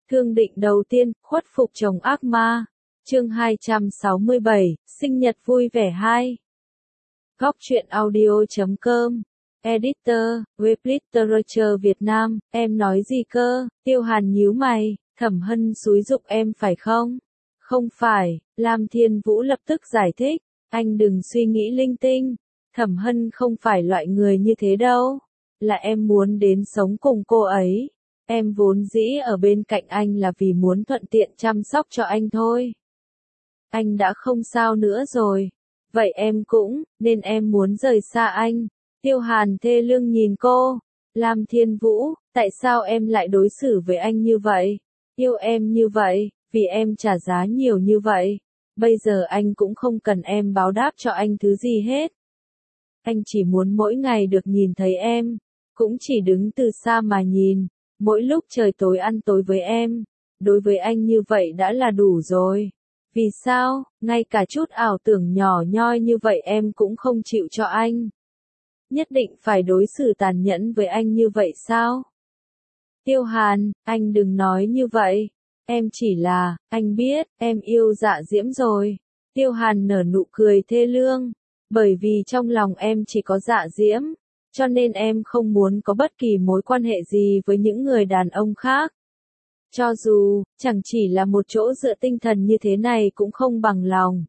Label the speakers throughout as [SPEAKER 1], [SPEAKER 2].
[SPEAKER 1] Thương định đầu tiên, khuất phục chồng ác ma. Chương 267, sinh nhật vui vẻ 2. Góc truyện audio.com. Editor, web literature Việt Nam, em nói gì cơ? Tiêu Hàn nhíu mày, Thẩm Hân xúi giục em phải không? Không phải, Lam Thiên Vũ lập tức giải thích, anh đừng suy nghĩ linh tinh. Thẩm Hân không phải loại người như thế đâu. Là em muốn đến sống cùng cô ấy. Em vốn dĩ ở bên cạnh anh là vì muốn thuận tiện chăm sóc cho anh thôi. Anh đã không sao nữa rồi. Vậy em cũng, nên em muốn rời xa anh. Tiêu Hàn thê lương nhìn cô. Lam Thiên Vũ, tại sao em lại đối xử với anh như vậy? Yêu em như vậy, vì em trả giá nhiều như vậy. Bây giờ anh cũng không cần em báo đáp cho anh thứ gì hết. Anh chỉ muốn mỗi ngày được nhìn thấy em. Cũng chỉ đứng từ xa mà nhìn. Mỗi lúc trời tối ăn tối với em. Đối với anh như vậy đã là đủ rồi. Vì sao, ngay cả chút ảo tưởng nhỏ nhoi như vậy em cũng không chịu cho anh? Nhất định phải đối xử tàn nhẫn với anh như vậy sao? Tiêu Hàn, anh đừng nói như vậy. Em chỉ là, anh biết, em yêu Dạ Diễm rồi. Tiêu Hàn nở nụ cười thê lương. Bởi vì trong lòng em chỉ có Dạ Diễm. Cho nên em không muốn có bất kỳ mối quan hệ gì với những người đàn ông khác. Cho dù, chẳng chỉ là một chỗ dựa tinh thần như thế này cũng không bằng lòng.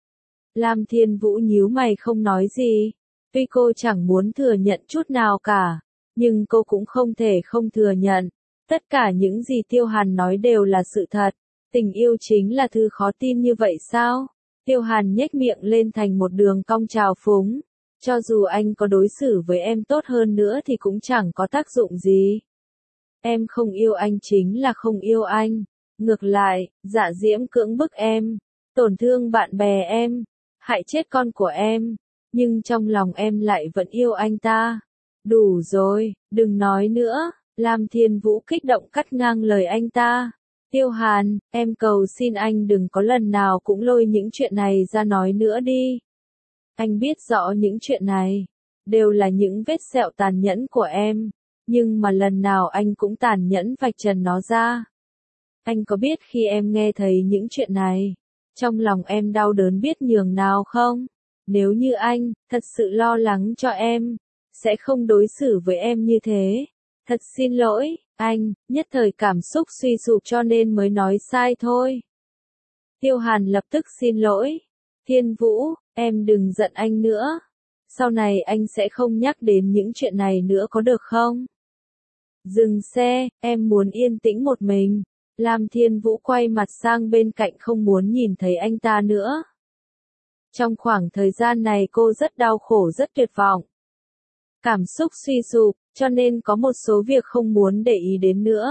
[SPEAKER 1] Lam Thiên Vũ nhíu mày không nói gì. Tuy cô chẳng muốn thừa nhận chút nào cả, nhưng cô cũng không thể không thừa nhận. Tất cả những gì Tiêu Hàn nói đều là sự thật. Tình yêu chính là thứ khó tin như vậy sao? Tiêu Hàn nhếch miệng lên thành một đường cong trào phúng. Cho dù anh có đối xử với em tốt hơn nữa thì cũng chẳng có tác dụng gì. Em không yêu anh chính là không yêu anh. Ngược lại, Dạ Diễm cưỡng bức em, tổn thương bạn bè em, hại chết con của em. Nhưng trong lòng em lại vẫn yêu anh ta. Đủ rồi, đừng nói nữa. Lam Thiên Vũ kích động cắt ngang lời anh ta. Tiêu Hàn, em cầu xin anh đừng có lần nào cũng lôi những chuyện này ra nói nữa đi. Anh biết rõ những chuyện này đều là những vết sẹo tàn nhẫn của em, nhưng mà lần nào anh cũng tàn nhẫn vạch trần nó ra. Anh có biết khi em nghe thấy những chuyện này, trong lòng em đau đớn biết nhường nào không? Nếu như anh thật sự lo lắng cho em, sẽ không đối xử với em như thế. Thật xin lỗi, anh, nhất thời cảm xúc suy sụp cho nên mới nói sai thôi. Tiêu Hàn lập tức xin lỗi. Thiên Vũ, em đừng giận anh nữa. Sau này anh sẽ không nhắc đến những chuyện này nữa có được không? Dừng xe, em muốn yên tĩnh một mình. Lam Thiên Vũ quay mặt sang bên cạnh không muốn nhìn thấy anh ta nữa. Trong khoảng thời gian này cô rất đau khổ rất tuyệt vọng. Cảm xúc suy sụp, cho nên có một số việc không muốn để ý đến nữa.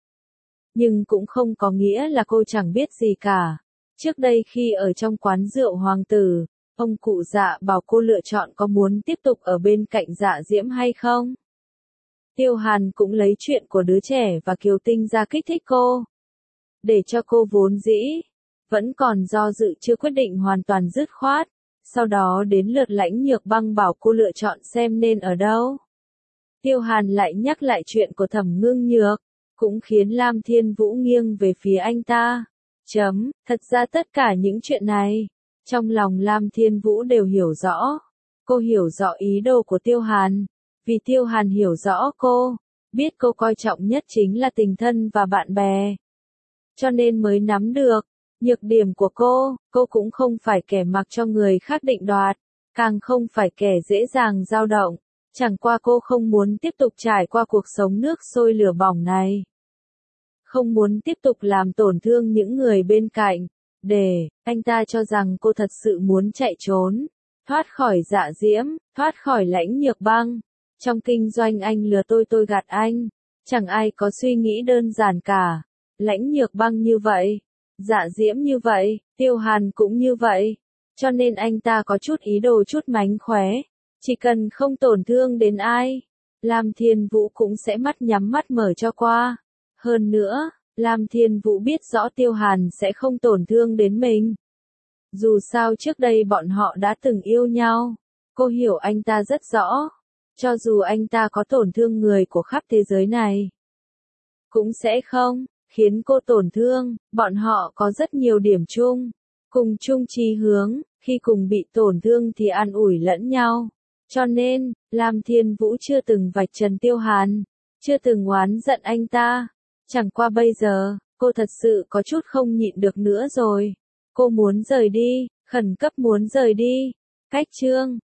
[SPEAKER 1] Nhưng cũng không có nghĩa là cô chẳng biết gì cả. Trước đây khi ở trong quán rượu Hoàng Tử, ông cụ Dạ bảo cô lựa chọn có muốn tiếp tục ở bên cạnh Dạ Diễm hay không. Tiêu Hàn cũng lấy chuyện của đứa trẻ và Kiều Tinh ra kích thích cô. Để cho cô vốn dĩ vẫn còn do dự chưa quyết định hoàn toàn dứt khoát. Sau đó đến lượt Lãnh Nhược Băng bảo cô lựa chọn xem nên ở đâu. Tiêu Hàn lại nhắc lại chuyện của Thẩm Ngưng Nhược, cũng khiến Lam Thiên Vũ nghiêng về phía anh ta. Thật ra tất cả những chuyện này, trong lòng Lam Thiên Vũ đều hiểu rõ. Cô hiểu rõ ý đồ của Tiêu Hàn, vì Tiêu Hàn hiểu rõ cô, biết cô coi trọng nhất chính là tình thân và bạn bè. Cho nên mới nắm được nhược điểm của cô cũng không phải kẻ mặc cho người khác định đoạt, càng không phải kẻ dễ dàng dao động. Chẳng qua cô không muốn tiếp tục trải qua cuộc sống nước sôi lửa bỏng này. Không muốn tiếp tục làm tổn thương những người bên cạnh. Anh ta cho rằng cô thật sự muốn chạy trốn, thoát khỏi Dạ Diễm, thoát khỏi Lãnh Nhược Băng. Trong kinh doanh anh lừa tôi gạt anh. Chẳng ai có suy nghĩ đơn giản cả. Lãnh Nhược Băng như vậy, Dạ Diễm như vậy, Tiêu Hàn cũng như vậy. Cho nên anh ta có chút ý đồ chút mánh khóe. Chỉ cần không tổn thương đến ai, Lam Thiên Vũ cũng sẽ mắt nhắm mắt mở cho qua. Hơn nữa, Lam Thiên Vũ biết rõ Tiêu Hàn sẽ không tổn thương đến mình. Dù sao trước đây bọn họ đã từng yêu nhau, cô hiểu anh ta rất rõ. Cho dù anh ta có tổn thương người của khắp thế giới này, cũng sẽ không khiến cô tổn thương, bọn họ có rất nhiều điểm chung, cùng chung chí hướng, khi cùng bị tổn thương thì an ủi lẫn nhau. Cho nên, Lam Thiên Vũ chưa từng vạch trần Tiêu Hàn, chưa từng oán giận anh ta. Chẳng qua bây giờ, cô thật sự có chút không nhịn được nữa rồi. Cô muốn rời đi, khẩn cấp muốn rời đi. Cách chương